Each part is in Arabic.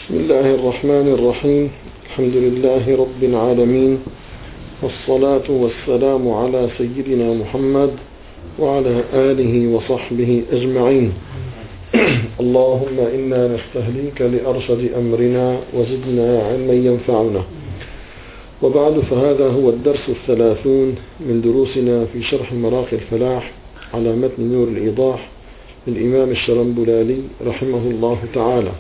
بسم الله الرحمن الرحيم. الحمد لله رب العالمين، والصلاة والسلام على سيدنا محمد وعلى آله وصحبه أجمعين. اللهم إنا نستهديك لأرشد أمرنا وزدنا علما ينفعنا. وبعد، فهذا هو الدرس 30 من دروسنا في شرح مراقي الفلاح على متن نور الإيضاح للإمام الشرنبلالي رحمه الله تعالى.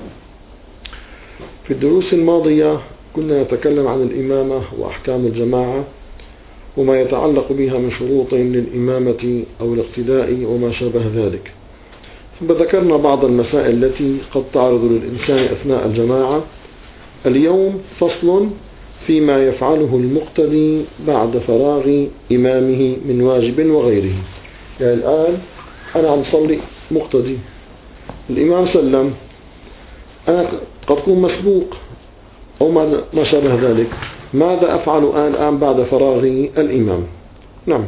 في الدروس الماضية كنا نتكلم عن الإمامة وأحكام الجماعة وما يتعلق بها من شروط للإمامة أو الاقتداء وما شابه ذلك، ثم ذكرنا بعض المسائل التي قد تعرض للإنسان أثناء الجماعة. اليوم فصل فيما يفعله المقتدي بعد فراغ إمامه من واجب وغيره. يعني الآن أنا عم صلي مقتدي، الإمام سلم، أنا قد أكون مسبوق أو ما شابه ذلك، ماذا أفعل الآن بعد فراغ الإمام؟ نعم.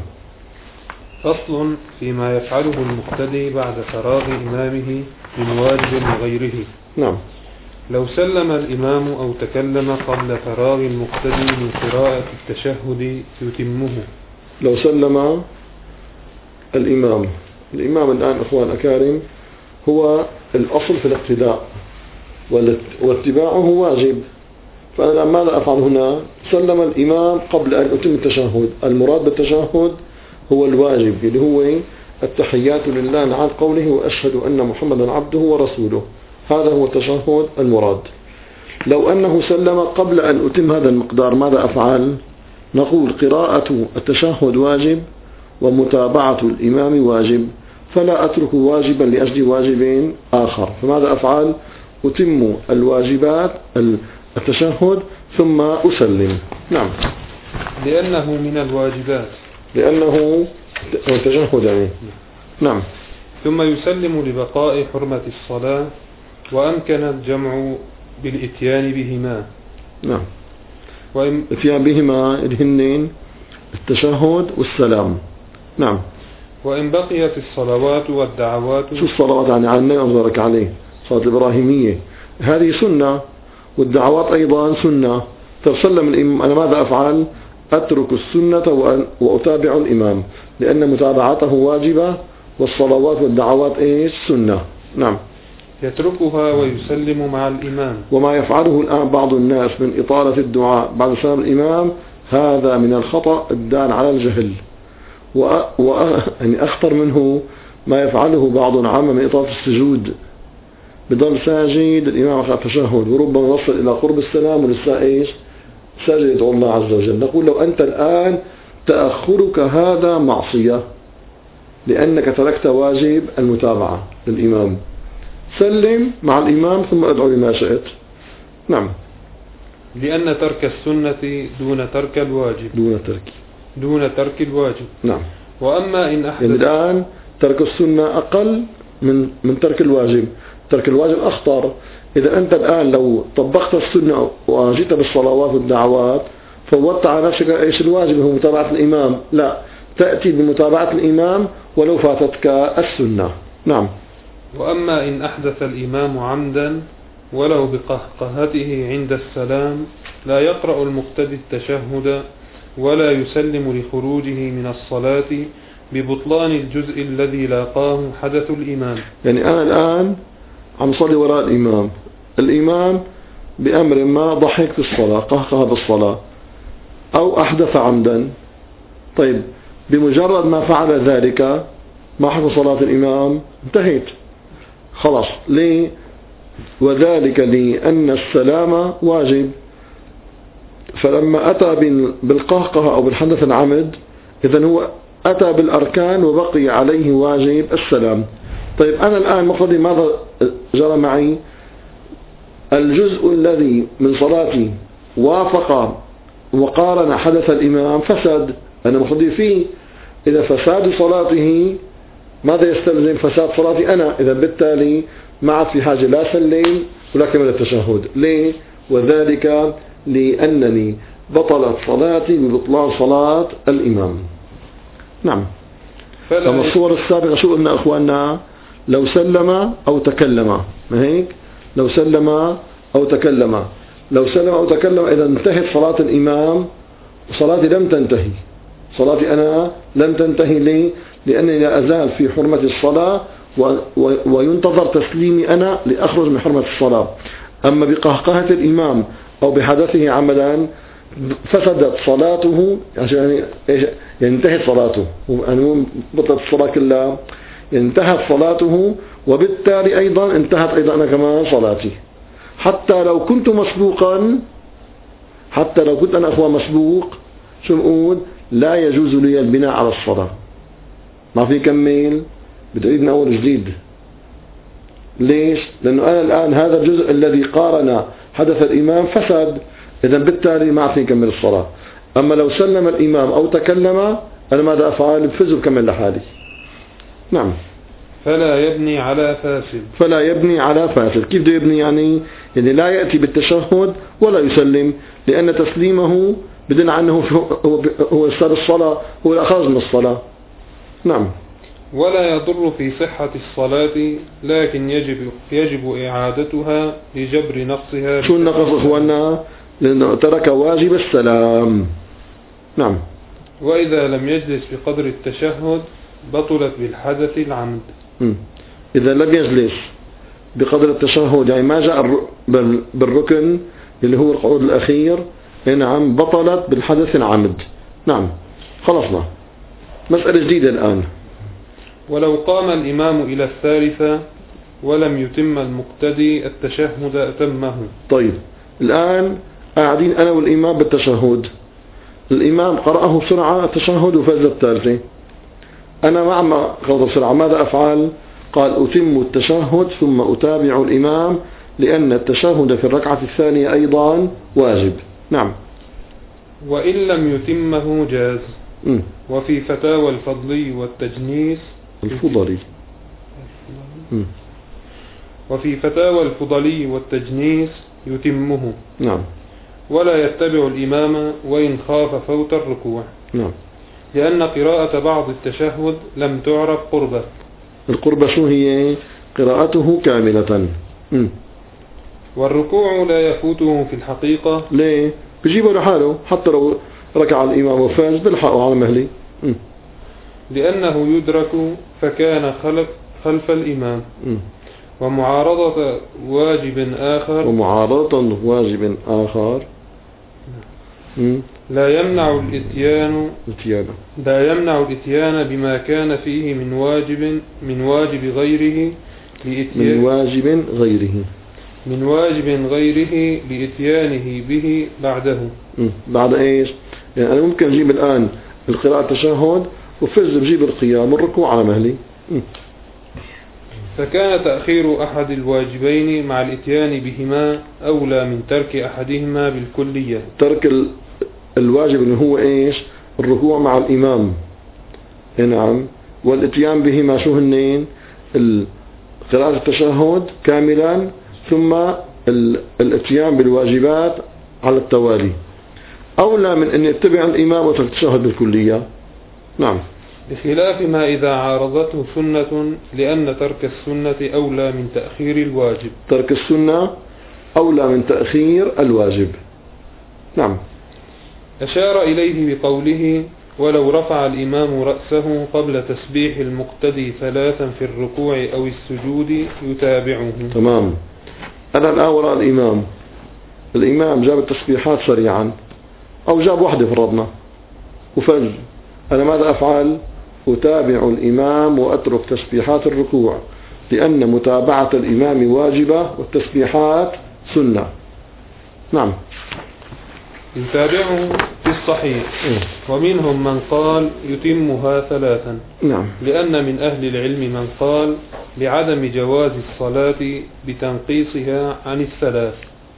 فصل فيما يفعله المقتدي بعد فراغ إمامه من واجب وغيره. نعم. لو سلم الإمام أو تكلم قبل فراغ المقتدي من قراءة التشهد يتمه. لو سلم الإمام الآن أخوان أكارم هو الأصل في الاقتداء واتباعه واجب، فأنا ماذا أفعل هنا؟ سلم الإمام قبل أن أتم التشهد. المراد بالتشهد هو الواجب اللي هو التحيات لله عن قوله وأشهد أن محمدا عبده ورسوله، هذا هو التشهد المراد. لو أنه سلم قبل أن أتم هذا المقدار ماذا أفعل؟ نقول قراءة التشهد واجب ومتابعة الإمام واجب، فلا أترك واجبا لأجل واجب آخر. فماذا أفعل؟ أتم الواجبات التشهد ثم أسلم. نعم. لأنه من الواجبات، لأنه التشهد يعني. نعم. ثم يسلم لبقاء حرمة الصلاة وأمكن الجمع بالإتيان بهما. نعم. الإتيان بهما الهنين التشهد والسلام. نعم. وإن بقيت الصلوات والدعوات. شو الصلوات يعني؟ عن النبي أنظرك عليه صلاة الإبراهيمية هذه سنة، والدعوات أيضا سنة. تسلم الإمام، أنا ماذا أفعل؟ أترك السنة وأتابع الإمام، لأن متابعته واجبة والصلوات والدعوات إيش؟ سنة. نعم. يتركها ويسلم مع الإمام. وما يفعله الآن بعض الناس من إطالة الدعاء بعد سلام الإمام هذا من الخطأ الدال على الجهل، يعني أخطر منه ما يفعله بعض العامة من إطالة السجود، بضل ساجد الإمام أخذ التشهد وربما وصل إلى قرب السلام ولسه إيش؟ ساجد يدعو الله عز وجل. نقول لو أنت الآن تأخرك هذا معصية لأنك تركت واجب المتابعة للإمام. سلم مع الإمام ثم ادعو لما شئت. نعم. لأن ترك السنة دون ترك الواجب. دون ترك الواجب. نعم. وأما إن أحدث، يعني الآن ترك السنة أقل من ترك الواجب. ترك الواجب أخطر. إذا أنت الآن لو طبقت السنة وجئت بالصلوات والدعوات فوضت على نفسك إيش الواجب هو متابعة الإمام، لا، تأتي بمتابعة الإمام ولو فاتتك السنة. نعم. وأما إن أحدث الإمام عمدا ولو بقهقهته عند السلام لا يقرأ المقتدي التشهد ولا يسلم لخروجه من الصلاة ببطلان الجزء الذي لاقاه حدث الإمام. يعني أنا الآن عم صلي وراء الإمام بأمر ما ضحك في الصلاة، قهقه بالصلاة أو أحدث عمدا. طيب، بمجرد ما فعل ذلك ما حكم صلاة الإمام؟ انتهيت خلاص. ليه؟ وذلك لأن السلام واجب، فلما أتى بالقهقه أو بالحدث العمد إذن هو أتى بالأركان وبقي عليه واجب السلام. طيب، أنا الآن مقتدي ماذا جرى معي؟ الجزء الذي من صلاتي وافق وقارن حدث الإمام فسد، أنا مقتدي فيه. إذا فساد صلاته ماذا يستلزم؟ فساد صلاتي أنا. إذا بالتالي ما عاد في حاجة لا سلم ولا كمل التشهد. ليه؟ وذلك لأنني بطلت صلاتي ببطلان صلاة الإمام. نعم. كما الصور السابقة شو قلنا أخواننا؟ لو سلم أو تكلم، ما هيك؟ لو سلم أو تكلم. لو سلم أو تكلم إذا انتهت صلاة الإمام، صلاتي لم تنتهي، صلاتي أنا لم تنتهي. ليه؟ لأنني لا أزال في حرمة الصلاة وينتظر تسليمي أنا لأخرج من حرمة الصلاة. أما بقهقهة الإمام أو بحدثه عمدا فسدت صلاته، يعني انتهت صلاته، يعني بطلت الصلاة كلها، انتهت صلاته، وبالتالي أيضا انتهت أيضا أنا كمان صلاتي. حتى لو كنت مسبوقا، حتى لو كنت أنا أخوة مسبوق، شو نقول؟ لا يجوز لي البناء على الصلاة، ما في كمل، بتعيد من أول جديد. ليش؟ لأنه أنا الآن هذا الجزء الذي قارن حدث الإمام فسد، إذن بالتالي ما عطني كمل الصلاة. أما لو سلم الإمام أو تكلم أنا ماذا أفعل؟ بفز وكمل لحالي. نعم. فلا يبني على فاسد. فلا يبني على فاسد. كيف بده يبني؟ يعني لا يأتي بالتشهد ولا يسلم، لأن تسليمه بدل عنه هو استاد الصلاة، هو الأخذ من الصلاة. نعم. ولا يضر في صحة الصلاة، لكن يجب إعادتها لجبر نقصها. شو النقص إخواننا؟ لأنه ترك واجب السلام. نعم. وإذا لم يجلس بقدر التشهد بطلت بالحدث العمد. إذا لم يجلس بقدر التشهد، يعني ما جاء بالركن اللي هو القعود الأخير، نعم بطلت بالحدث العمد. نعم. خلصنا، مسألة جديدة الآن. ولو قام الإمام إلى الثالثة ولم يتم المقتدي التشهد أتمه. طيب الآن قاعدين أنا والإمام بالتشهد، الإمام قرأه بسرعة التشهد وفز الثالثة، أنا مع ما قرأه بسرعة ماذا أفعل؟ قال أتم التشهد ثم أتابع الإمام، لأن التشهد في الركعة الثانية أيضا واجب. نعم. وإن لم يتمه جاز. وفي فتاوى الفضلي والتجنيس الفضلي. وفي فتاوى الفضلي والتجنيس يتمه. نعم. ولا يتبع الإمام وإن خاف فوت الركوع. نعم. لأن قراءة بعض التشهد لم تعرف قربة. القربة شو هي؟ قراءته كاملة. والركوع لا يفوته في الحقيقة. ليه؟ بجيبه لحاله، حتى لو ركع الإمام وفاز بلحقه على مهلي. لأنه يدرك فكان خلف الإمام. ومعارضة واجب آخر. ومعارضة واجب آخر لا يمنع الإتيان بما كان فيه من واجب غيره لإتيانه به بعده. بعد إيش؟ يعني أنا ممكن أجيب الآن القراءة التشهد وفز بجيب القيام والركوع على مهلي. فكان تأخير أحد الواجبين مع الإتيان بهما أولى من ترك أحدهما بالكلية. ترك الواجب اللي هو إيش؟ الركوع مع الإمام. نعم. والإتيان بهما شو هنين؟ قراءة التشهد كاملا ثم الاتيان بالواجبات على التوالي أولى من أن يتبع الإمام وترك التشهد بالكلية. نعم. بخلاف ما إذا عارضته سنة، لأن ترك السنة أولى من تأخير الواجب. ترك السنة أولى من تأخير الواجب. نعم. أشار إليه بقوله ولو رفع الإمام رأسه قبل تسبيح المقتدي 3 في الركوع أو السجود يتابعه. تمام. أنا الآن وراء الإمام جاب التسبيحات سريعا أو جاب واحدة فرضنا وفز، أنا ماذا أفعل؟ أتابع الإمام وأترك تسبيحات الركوع، لأن متابعة الإمام واجبة والتسبيحات سنة. نعم. يتابعه في الصحيح. ومنهم من قال يتمها 3. نعم. لأن من أهل العلم من قال بعدم جواز الصلاة بتنقيصها عن 3.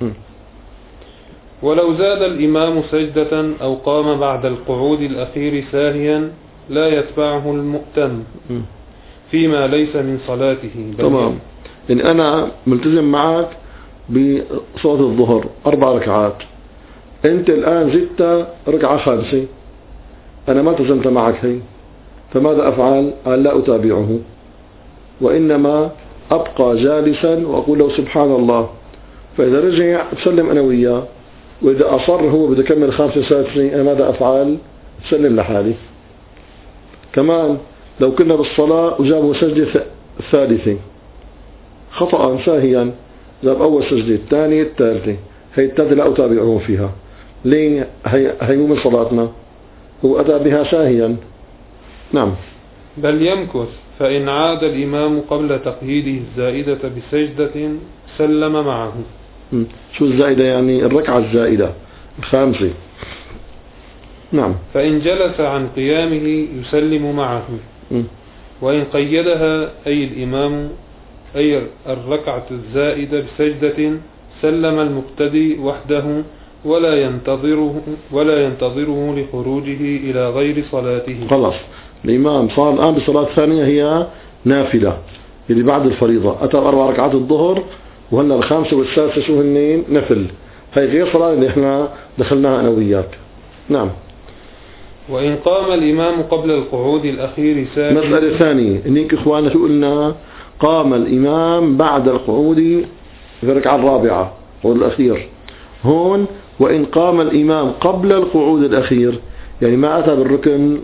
ولو زاد الإمام سجدة أو قام بعد القعود الأخير ساهيا لا يتبعه المؤتم فيما ليس من صلاته. تمام. يعني أنا ملتزم معك بصلاة الظهر 4 ركعات، أنت الآن زدت ركعة 5، أنا ما التزمت معك هي، فماذا أفعل؟ قال لا أتابعه، وإنما أبقى جالسا وأقول له سبحان الله فإذا رجع بسلم أنا وياه، وإذا أصر هو بده يكمل 5 سادسة أنا ماذا أفعل؟ بسلم لحالي. كمان لو كنا بالصلاة وجابوا سجدة ثالثة خطأ ساهيا، جاب أول سجدة الثانية الثالثة، هي الثالثة لا أتابعه فيها. ليه؟ هي مو من صلاتنا، هو أتى بها ساهيا. نعم. بل يمكث، فإن عاد الإمام قبل تقييده الزائدة بسجدة سلم معه. شو الزائدة؟ يعني الركعة الزائدة الخامسة. نعم. فإن جلس عن قيامه يسلم معه. وإن قيدها أي الإمام أي الركعة الزائدة بسجدة سلم المبتدئ وحده ولا ينتظره لخروجه إلى غير صلاته. خلاص الإمام صار الآن بصلاة ثانية هي نافلة اللي بعد الفريضة، أتى 4 ركعات الظهر وهلا الخامسة والسادسة شو هنين؟ نفل. هي غير صلاة اللي احنا دخلناها أنا وياك. نعم. وإن قام الإمام قبل القعود الأخير ساجدا. مسألة ثانية هنيك إخوانا شو قلنا؟ قام الإمام بعد القعود في الركعة الرابعة والأخير. هون وإن قام الإمام قبل القعود الأخير، يعني ما أتى بالركن،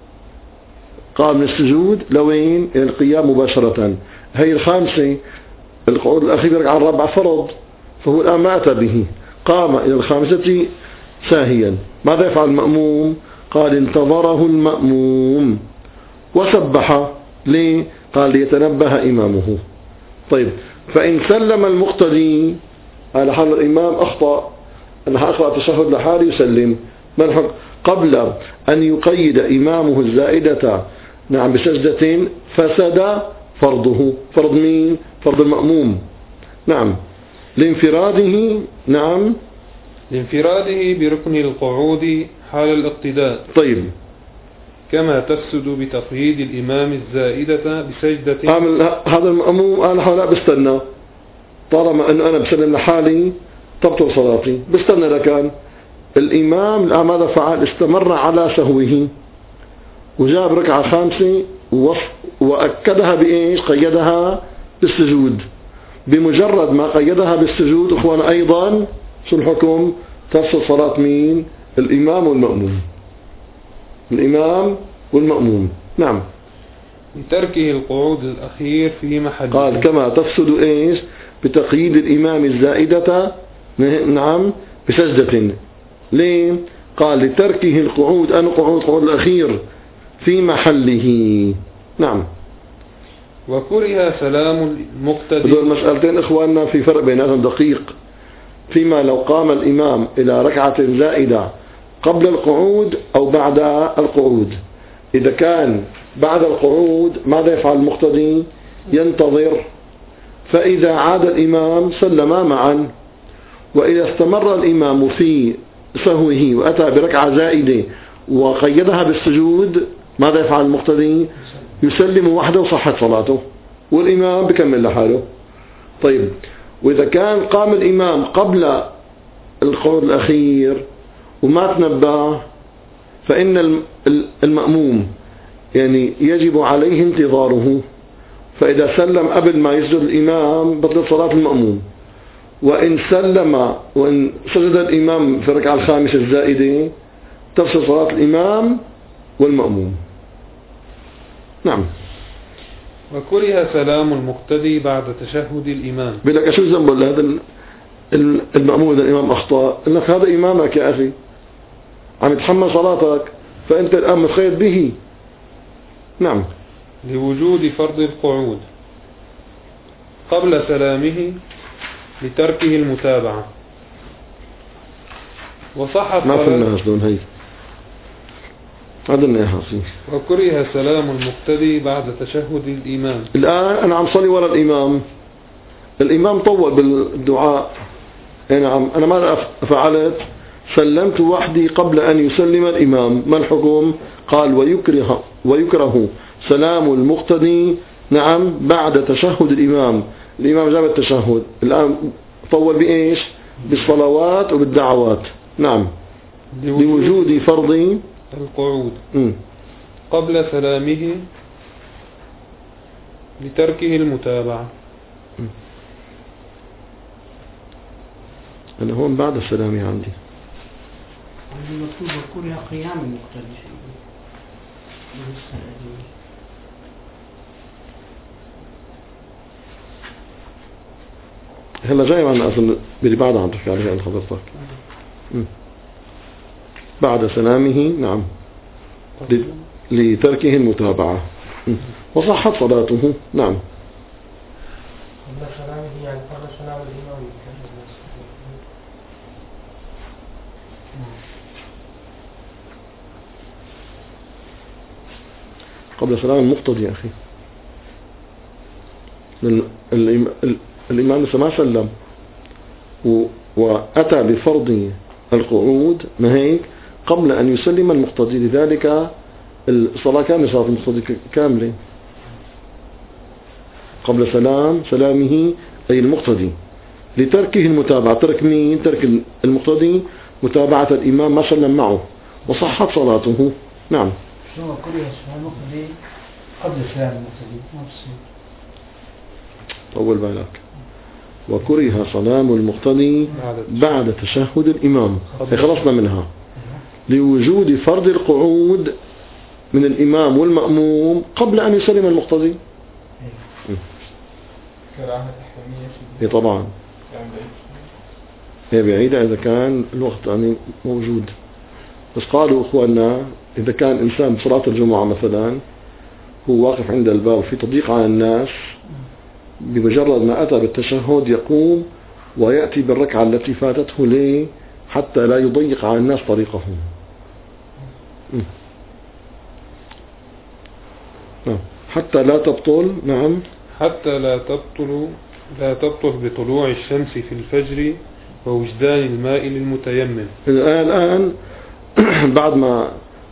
قام من السجود لوين؟ إلى القيام مباشرة. هي الخامسة القعود الأخير بالركعة الرابعة فرض، فهو الآن ما أتى به، قام إلى الخامسة ساهيا. ماذا يفعل المأموم؟ قال انتظره المأموم وسبح. ليه؟ قال ليتنبه إمامه. طيب فإن سلم المقتدي على حال الإمام أخطأ، أنا أقرأ التشهد لحالي يسلم، ما الحكم؟ قبل أن يقيد إمامه الزائدة نعم بسجدة فسد فرضه. فرض مين؟ فرض المأموم. نعم. لانفراده. نعم. لانفراده بركن القعود حال الاقتداء. طيب. كما تفسد بتقييد الإمام الزائدة بسجدة. هذا المأموم قال لا بستنى، طالما أنه أنا بسلم لحالي تبطل صلاتي، بستنى. لكن الإمام الآن ماذا فعل؟ استمر على سهوه وجاب ركعة خامسة وأكدها بإيش؟ قيدها بالسجود. بمجرد ما قيدها بالسجود أخوان أيضا شو الحكم؟ تفسد صلاة مين؟ الإمام والمأموم. الإمام والمأموم. نعم. لتركه القعود الأخير في محله. قال كما تفسد إيش؟ بتقييد الإمام الزائدة نعم بسجدة. ليه؟ قال لتركه القعود القعود الأخير في محله. نعم. وكره سلام المقتدي. هذول مسألتين إخواننا في فرق بينهم دقيق. فيما لو قام الإمام إلى ركعة زائدة قبل القعود أو بعد القعود. إذا كان بعد القعود ماذا يفعل المقتدي؟ ينتظر، فإذا عاد الإمام سلما معا. وإذا استمر الإمام في سهوه وأتى بركعة زائدة وقيدها بالسجود ماذا يفعل المقتدي؟ يسلم وحده وصحت صلاته والإمام بكمل لحاله. طيب وإذا كان قام الإمام قبل القعود الأخير وما تنبه فإن المأموم يعني يجب عليه انتظاره، فإذا سلم قبل ما يسجد الإمام بطلت صلاة المأموم. وإن سجد الإمام في الركعة الخامسة الزائدة تفسد صلاة الإمام والمأموم. نعم. وكره سلام المقتدي بعد تشهد الإمام. بلك شو ذنب هذا المأموم إذا الإمام أخطأ؟ إنك هذا إمامك يا أخي عم يتحمل صلاتك، فأنت الآن متخيل به. نعم. لوجود فرض القعود قبل سلامه لتركه المتابعة. وصحت ما في الناس دون هي هذا يا حصين. وكره سلام المقتدي بعد تشهد الإمام. الآن أنا عم صلي وراء الإمام طول بالدعاء. أنا ماذا فعلت؟ سلمت وحدي قبل أن يسلم الإمام. ما الحكم؟ قال ويكره سلام المقتدي نعم بعد تشهد الإمام. الإمام جاب التشهد الآن طول بإيش؟ بالصلوات وبالدعوات. نعم. لوجود فرض القعود قبل سلامه لتركه المتابعة. أنا هون بعد السلام عندي المكتوب وكره قيام المقتدي. هلا جاي معنا أصلا باللي بعد عم تحكي عليها عند حضرتك. بعد سلامه نعم لتركه المتابعة وصحت صلاته. نعم قبل سلامه يعني قبل سلام الإمام. قبل سلام المقتدي يا أخي. الإمام لسه ما سلم وأتى بفرض القعود ما هيك قبل أن يسلم المقتدي، لذلك الصلاة كاملة صلاة المقتدي كاملة قبل سلامه أي المقتدي لتركه المتابعة. ترك مين؟ ترك المقتدي متابعة الإمام ما سلم معه وصحت صلاته. نعم شو كره سلام المقتدي قبل سلام المقتدي ما بصير. طول بالك. وكره سلام المقتدي بعد تشهد الإمام، خلصنا منها لوجود فرض القعود من الإمام والمأموم قبل أن يسلم المقتدي. هي طبعا هي بعيدة إذا كان الوقت يعني موجود، بس قالوا إخواننا إذا كان إنسان بصلاة الجمعة مثلا هو واقف عند الباب في تضييق على الناس، بمجرد ما أتى بالتشهد يقوم ويأتي بالركعة التي فاتته ليه حتى لا يضيق على الناس طريقهم. حتى لا تبطل. نعم حتى لا تبطل بطلوع الشمس في الفجر ووجدان الماء للمتيمم. الآن بعد ما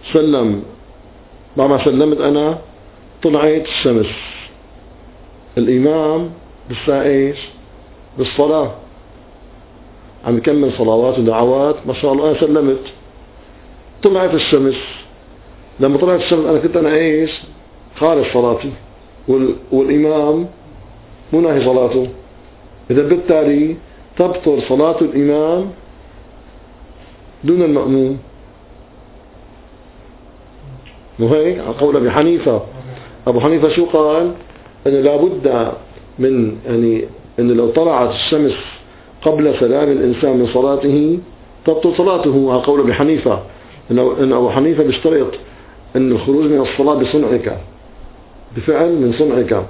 سلمت أنا طلعت الشمس، الإمام بالساعة إيش بالصلاة عم يكمل صلوات ودعوات ما شاء الله. أنا سلمت طلعت الشمس، لما طلعت الشمس أنا كنت إيش خارج صلاتي والإمام مناهي صلاته، إذا بالتالي تبطل صلاة الإمام دون المأموم. وهيك على قول أبي حنيفة. أبو حنيفة شو قال؟ أن لابد من يعني أن لو طلعت الشمس قبل سلام الإنسان من صلاته تبطل صلاته على قول أبي حنيفة. أن أبو حنيفة بيشترط أن الخروج من الصلاة بصنعك، بفعل من صنعك،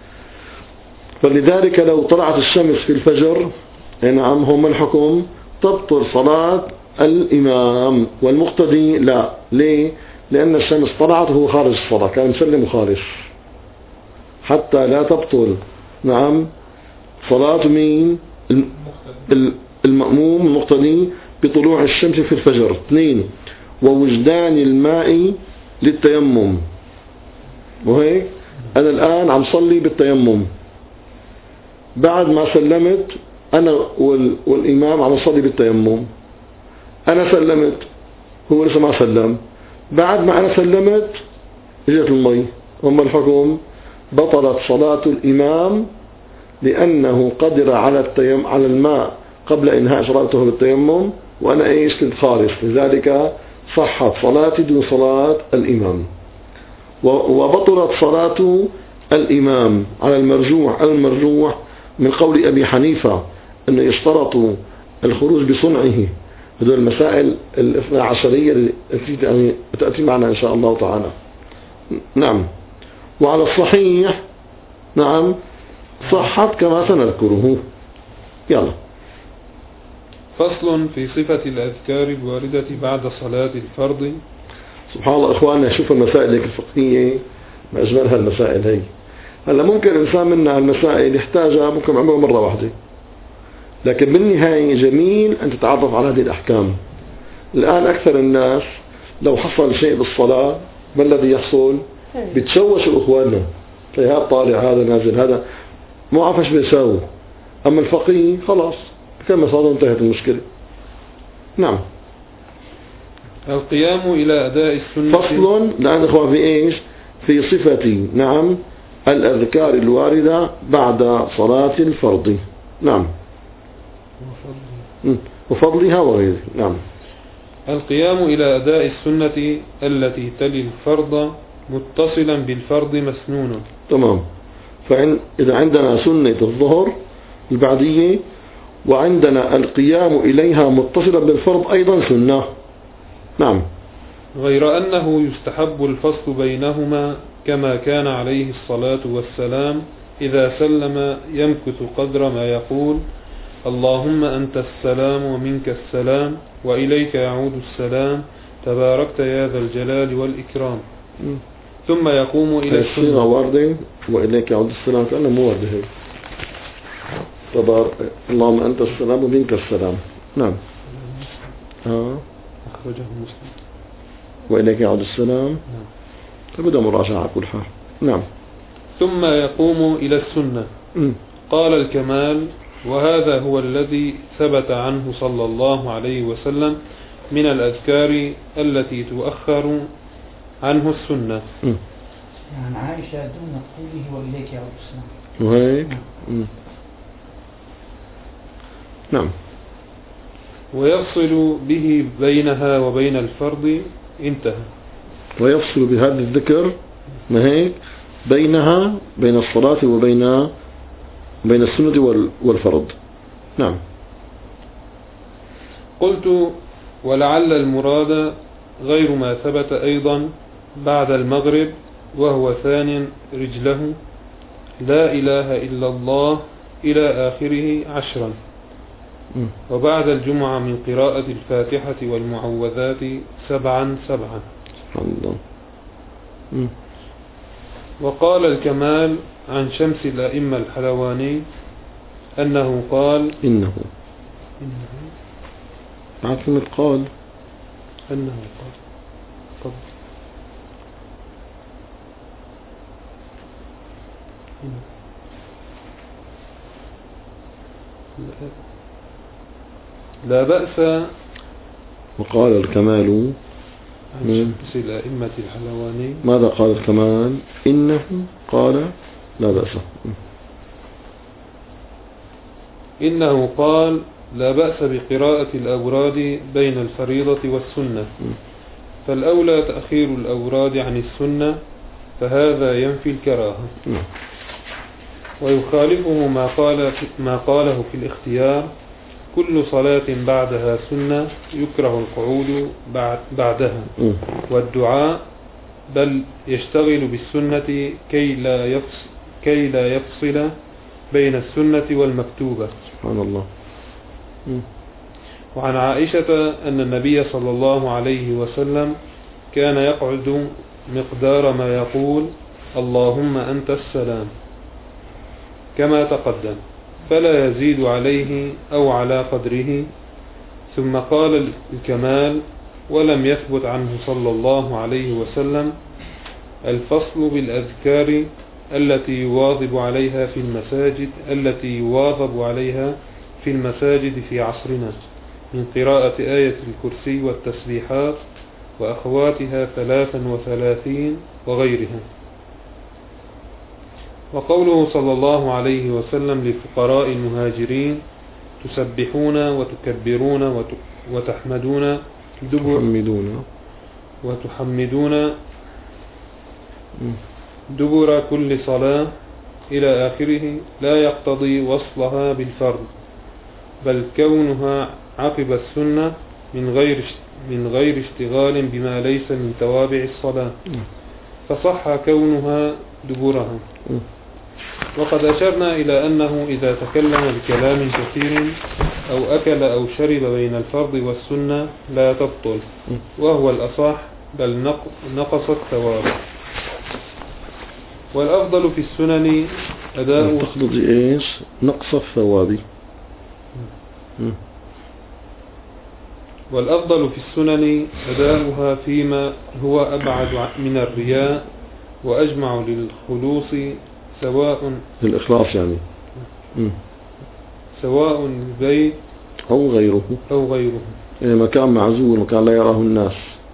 فلذلك لو طلعت الشمس في الفجر نعم هم الحكم تبطل صلاة الإمام والمقتدي لا. ليه؟ لأن الشمس طلعت وهو خارج الصلاة كان مسلم وخارج، حتى لا تبطل نعم صلاة مين المأموم المقتدي بطلوع الشمس في الفجر. 2 ووجدان الماء للتيمم. وهيك أنا الآن عم صلي بالتيمم بعد ما سلمت أنا والإمام عم صلي بالتيمم، أنا سلمت هو لسه ما سلم، بعد ما أنا سلمت جاءت المي، هم الحكم بطلت صلاة الإمام لأنه قدر على الماء قبل إنهاء صلاته بالتيمم وأنا إيش كنت خارج، لذلك صحت صلاتي دون صلاة الإمام. وبطلت صلاة الإمام على المرجوح من قول أبي حنيفة أنه يشترط الخروج بصنعه. هذول المسائل 12 التي تأتي معنا إن شاء الله تعالى. نعم. وعلى الصحيح نعم صحت كما سنذكره. يلا. فصل في صفة الأذكار الواردة بعد صلاة الفرض. سبحان الله إخواننا، شوف المسائل الفقهية ما أجملها المسائل هي. هلا ممكن الإنسان منا المسائل يحتاجها ممكن عمره مرة واحدة، لكن بالنهاية جميل أن تتعرف على هذه الأحكام. الآن أكثر الناس لو حصل شيء بالصلاة ما الذي يحصل؟ بتشوشوا إخواننا، هذا طالع هذا نازل هذا ما عارف ايش بيساوي. أما الفقيه خلاص كما صار انتهت المشكلة. نعم. القيام إلى أداء السنة. فصل الآن إخوان في إيش؟ في صفة نعم الأذكار الواردة بعد صلاة الفرض. نعم. وفضلها وغيره. نعم. القيام إلى أداء السنة التي تلي الفرض متصلا بالفرض مسنون. تمام. إذا عندنا سنة الظهر البعدية وعندنا القيام إليها متصلا بالفرض أيضا سنة. نعم. غير أنه يستحب الفصل بينهما كما كان عليه الصلاة والسلام إذا سلم يمكث قدر ما يقول اللهم أنت السلام ومنك السلام وإليك يعود السلام تباركت يا ذا الجلال والإكرام. ثم يقوم إلى السنة واردة وإليك يعود السلام كأنه مو واردة هيك. اللهم أنت السلام ومنك السلام. نعم. أخرجه مسلم. وإليك يعود السلام. فبدأ مراجعة على كل حال. نعم. ثم يقوم إلى السنة. قال الكمال وهذا هو الذي ثبت عنه صلى الله عليه وسلم من الأذكار التي تؤخر عنه السنة. يعني عائشة دون قوله وإليك يعود السلام وهيك. نعم. ويفصل به بينها وبين الفرض انتهى. ويفصل بهذا الذكر ما هيك بينها بين الصلاة وبين السنة والفرض. نعم. قلت ولعل المراد غير ما ثبت أيضا بعد المغرب وهو ثان رجله لا إله إلا الله إلى آخره 10 وبعد الجمعة من قراءة الفاتحة والمعوذات 7 7. سبحان الله. وقال الكمال عن شمس الأئمة الحلواني أنه قال إنه عاكم قال أنه قال لا بأس. وقال الكمال عن شمس الأئمة الحلواني ماذا قال الكمال؟ إنه قال لا بأس. إنه قال لا بأس بقراءة الأوراد بين الفريضة والسنة فالأولى تأخير الأوراد عن السنة فهذا ينفي الكراهة. ويخالفه ما قاله في الاختيار كل صلاة بعدها سنة يكره القعود بعدها والدعاء بل يشتغل بالسنة كي لا يفصل بين السنة والمكتوبة. سبحان الله. وعن عائشة أن النبي صلى الله عليه وسلم كان يقعد مقدار ما يقول اللهم أنت السلام كما تقدم فلا يزيد عليه أو على قدره. ثم قال الكمال ولم يثبت عنه صلى الله عليه وسلم الفصل بالأذكار التي يواظب عليها في المساجد في عصرنا من قراءة آية الكرسي والتسبيحات وأخواتها 33 وغيرها. وقوله صلى الله عليه وسلم للفقراء المهاجرين تسبحون وتكبرون وتحمدون دبر كل صلاة إلى آخره لا يقتضي وصلها بالفرض بل كونها عقب السنة من غير اشتغال بما ليس من توابع الصلاة فصح كونها دبرها. وقد أشرنا إلى أنه إذا تكلم بكلام كثير أو أكل أو شرب بين الفرض والسنة لا تبطل وهو الأصح بل نقص الثواب. والأفضل في السنن أداء تقصد إيش؟ نقص الثواب. والأفضل في السنن أداؤها فيما هو أبعد من الرياء وأجمع للخلوص سواء للإخلاص يعني سواء البيت أو غيره يعني مكان معزول مكان لا يراه الناس.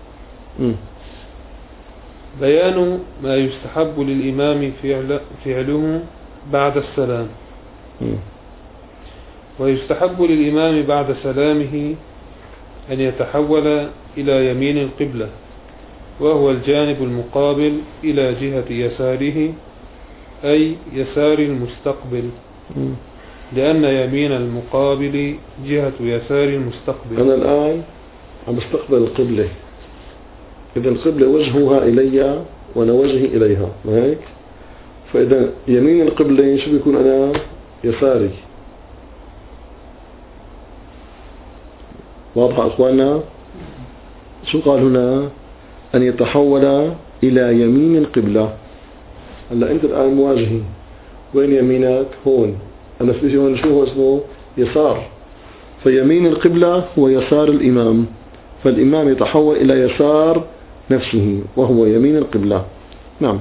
بيان ما يستحب للإمام فعله بعد السلام. ويستحب للإمام بعد سلامه أن يتحول إلى يمين القبلة، وهو الجانب المقابل إلى جهة يساره، أي يسار المستقبل، لأن يمين المقابل جهة يسار المستقبل. أنا الآن عم استقبل القبلة، إذا القبلة وجهها إلي وأنا وجهي إليها، ما هيك؟ فإذا يمين القبلة شو بيكون؟ أنا يساري. واضح أخواننا؟ شو قال هنا؟ أن يتحول إلى يمين القبلة. هلا أنت الآن مواجهي، وين يمينك؟ هون. أنا في هون شو هو اسمه؟ يسار. فيمين القبلة هو يسار الإمام، فالإمام يتحول إلى يسار نفسه وهو يمين القبلة. نعم.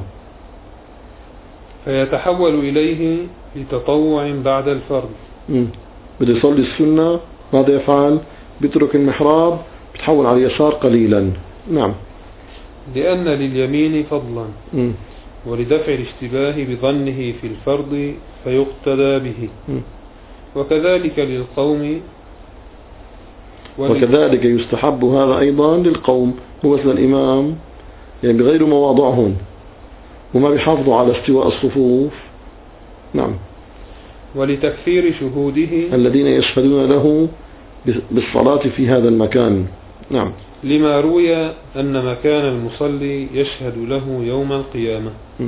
فيتحول إليه لتطوع بعد الفرض. بده يصلي السنة، ماذا يفعل؟ بيترك المحراب، بتحول على اليسار قليلا. نعم. لأن لليمين فضلا، ولدفع الاشتباه بظنه في الفرض فيقتدى به. وكذلك للقوم وكذلك يستحب هذا أيضا للقوم، هو مثل الإمام يعني بغير مواضعهم وما بيحافظوا على استواء الصفوف. نعم. ولتكثير شهوده الذين يشهدون له بالصلاة في هذا المكان. نعم. لما روي أن مكان المصلي يشهد له يوم القيامة.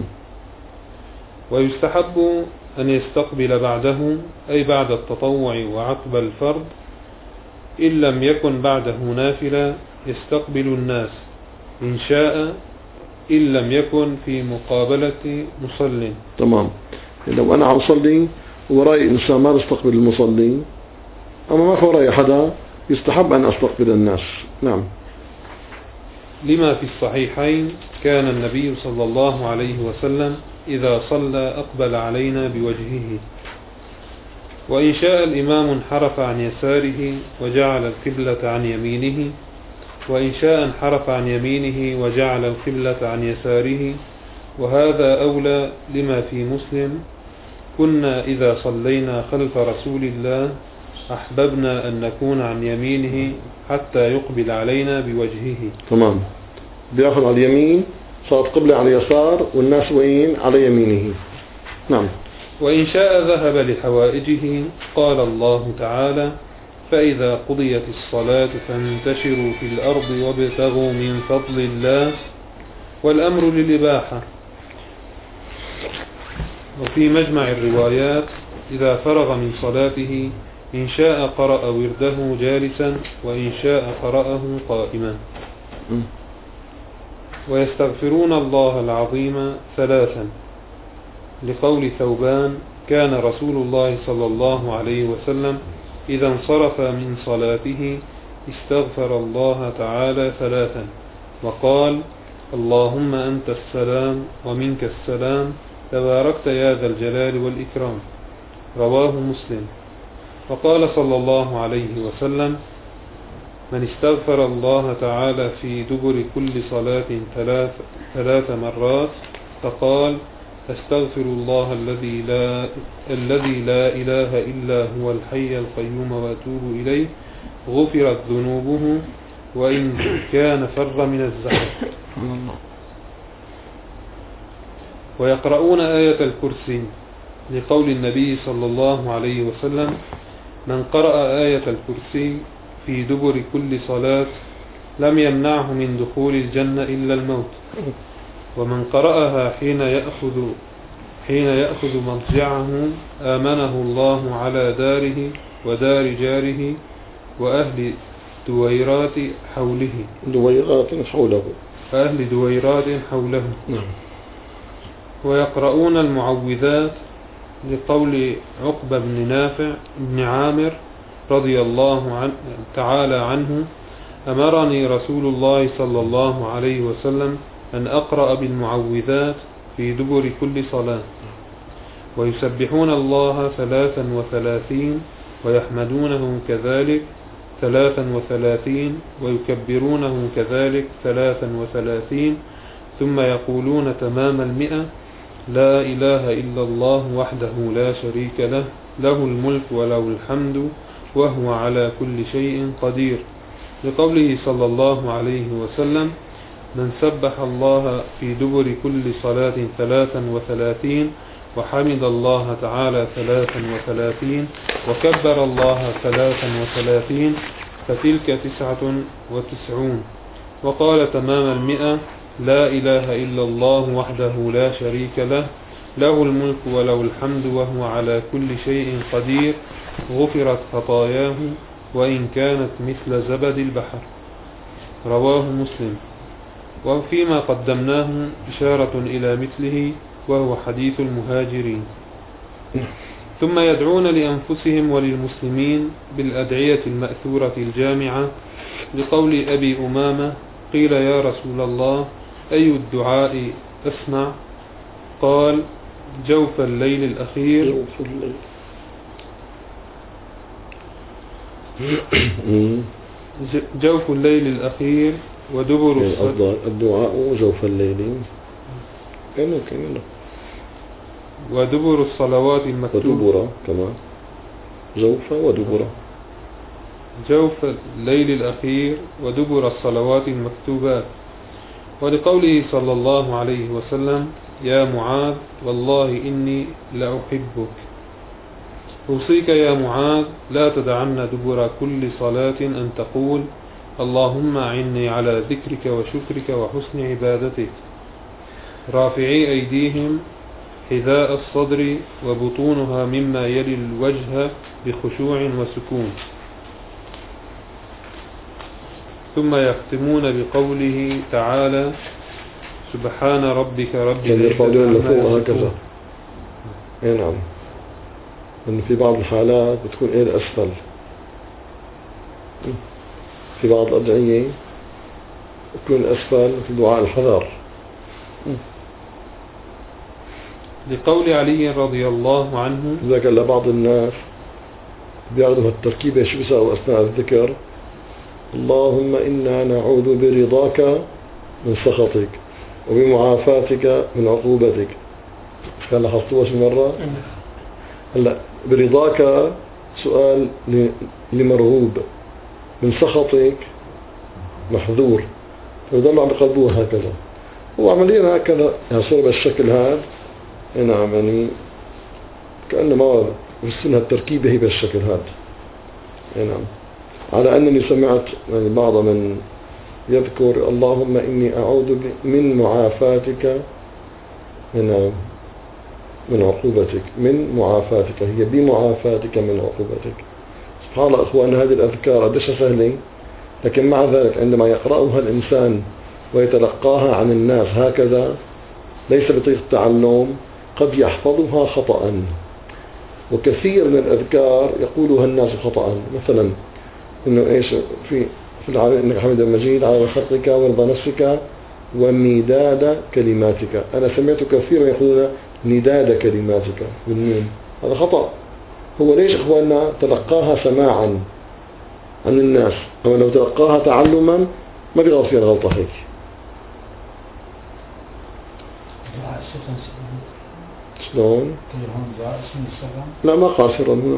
ويستحب أن يستقبل بعده، أي بعد التطوع وعقب الفرض، إن لم يكن بعده نافلة يستقبل الناس إن شاء، إن لم يكن في مقابلة مصل. تمام. لو أنا عم صلي وراي إنسان ما بستقبل المصلي، أما ما في وراي حدا، يستحب أن أستقبل الناس. نعم. لما في الصحيحين كان النبي صلى الله عليه وسلم إذا صلى أقبل علينا بوجهه، وإن شاء الإمام انحرف عن يساره وجعل القبلة عن يمينه، وإن شاء انحرف عن يمينه وجعل القبلة عن يساره. وهذا أولى لما في مسلم: كنا إذا صلينا خلف رسول الله أحببنا أن نكون عن يمينه حتى يقبل علينا بوجهه. تمام. بيأخذ على اليمين، صارت قبلة على اليسار، والناس وين؟ على يمينه. نعم. وإن شاء ذهب لحوائجه. قال الله تعالى: فإذا قضيت الصلاة فانتشروا في الأرض وابتغوا من فضل الله، والأمر للإباحة. وفي مجمع الروايات: إذا فرغ من صلاته إن شاء قرأ ورده جالسا، وإن شاء قرأه قائما. ويستغفرون الله العظيم 3، لقول ثوبان: كان رسول الله صلى الله عليه وسلم إذا انصرف من صلاته استغفر الله تعالى 3، وقال: اللهم أنت السلام ومنك السلام، تباركت يا ذا الجلال والإكرام. رواه مسلم. وقال صلى الله عليه وسلم: من استغفر الله تعالى في دبر كل صلاة 3 مرات، فقال: أستغفر الله الذي لا إله إلا هو الحي القيوم وأتوب إليه، غفرت ذنوبه وإن كان فر من الزحف. ويقرؤون آية الكرسي، لقول النبي صلى الله عليه وسلم: من قرأ آية الكرسي في دبر كل صلاة لم يمنعه من دخول الجنة إلا الموت، ومن قرأها حين يأخذ مضجعه آمنه الله على داره ودار جاره وأهل دويرات حوله. أهل دويرات حوله. ويقرؤون المعوذات، لقول عقبة بن نافع بن عامر رضي الله تعالى عنه: أمرني رسول الله صلى الله عليه وسلم أن أقرأ بالمعوذات في دبر كل صلاة. ويسبحون الله 33 ويحمدونه كذلك 33 ويكبرونه كذلك 33، ثم يقولون تمام 100: لا إله إلا الله وحده لا شريك له له الملك وله الحمد وهو على كل شيء قدير، لقوله صلى الله عليه وسلم: من سبح الله في دبر كل صلاة 33 وحمد الله تعالى 33 وكبر الله 33 فتلك 99. وقال تمام 100: لا إله إلا الله وحده لا شريك له، له الملك وله الحمد وهو على كل شيء قدير، غفرت خطاياه وإن كانت مثل زبد البحر. رواه مسلم. وفيما قدمناه إشارة إلى مثله وهو حديث المهاجرين. ثم يدعون لأنفسهم وللمسلمين بالأدعية المأثورة الجامعة، لقول أبي أمامة: قيل يا رسول الله أي الدعاء أسمع؟ قال: جوف الليل الأخير جوف الليل الأخير ودبر الدعاء جوف الليل ودبر الصلوات المكتوبة ودبر كمان جوف ودبر جوف الليل الأخير ودبر الصلوات المكتوبات. ولقوله صلى الله عليه وسلم: يا معاذ والله إني لأحبك، أوصيك يا معاذ لا تدعن دبر كل صلاة أن تقول: اللهم أعني على ذكرك وشكرك وحسن عبادتك، رافعي أيديهم حذاء الصدر وبطونها مما يلي الوجه بخشوع وسكون. ثم يختمون بقوله تعالى: سبحان ربك رب العزة عما يصفون. نعم، إن في بعض الحالات بتكون الأسفل، في بعض الأدعية بتكون الأسفل في دعاء الحذر. لقول علي رضي الله عنه: إذا كان لبعض الناس بياخذوا التركيبة شو بيساووا أثناء الذكر: اللهم إنا نعوذ برضاك من سخطك وبمعافاتك من عقوبتك. كان لاحظتوها شي مرة؟ هلا برضاك سؤال لمرغوب، من سخطك محذور، فيضلوا عم يقلبوها هكذا. هو عمليا هكذا يعني صار بالشكل هذا. نعم، يعني كأنه ما رسلنا التركيبة هي بالشكل هذا. نعم، على أنني سمعت يعني بعض من يذكر: اللهم إني أعوذ من معافاتك من عقوبتك، من معافاتك، هي بمعافاتك من عقوبتك. سبحان الله أخوان، هذه الأذكار قديش سهلة، لكن مع ذلك عندما يقرأها الإنسان ويتلقاها عن الناس هكذا ليس بطريقة التعلم قد يحفظها خطأ. وكثير من الأذكار يقولها الناس خطأ، مثلا إنه إيش في العالم: إنك حميد مجيد على خلقك ورضا نفسك ومداد كلماتك. أنا سمعت كثيرا يقولون نداد كلماتك بالميم، هذا خطأ. هو ليش إخواننا تلقاها سماعا عن الناس، أما لو تلقاها تعلما ما بيغلط فيها الغلطة هيك. شلون؟ لا ما قال سرا هنا.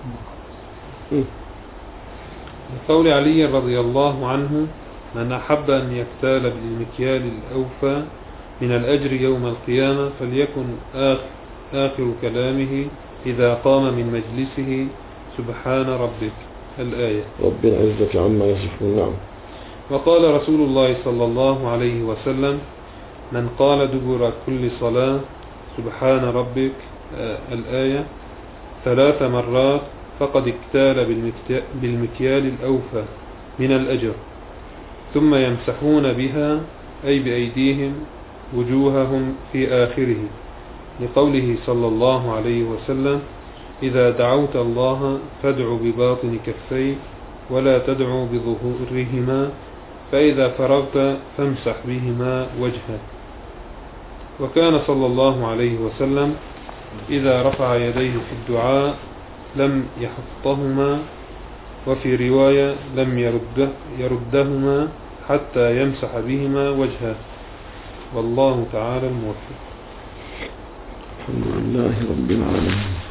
لقول علي رضي الله عنه: من أحب أن يكتال بالمكيال الأوفى من الأجر يوم القيامة فليكن آخر كلامه إذا قام من مجلسه: سبحان ربك، الآية. رب العزة عما يصفون. نعم. وقال رسول الله صلى الله عليه وسلم: من قال دبر كل صلاة سبحان ربك، الآية 3 مرات فقد اكتال بالمكيال الأوفى من الأجر. ثم يمسحون بها أي بأيديهم وجوههم في آخره، لقوله صلى الله عليه وسلم: إذا دعوت الله فادع بباطن كفيك ولا تدعو بظهورهما، فإذا فرغت فامسح بهما وجهك. وكان صلى الله عليه وسلم إذا رفع يديه في الدعاء لم يحطهما، وفي رواية لم يردهما حتى يمسح بهما وجهه. والله تعالى الموفق. الحمد لله رب العالمين.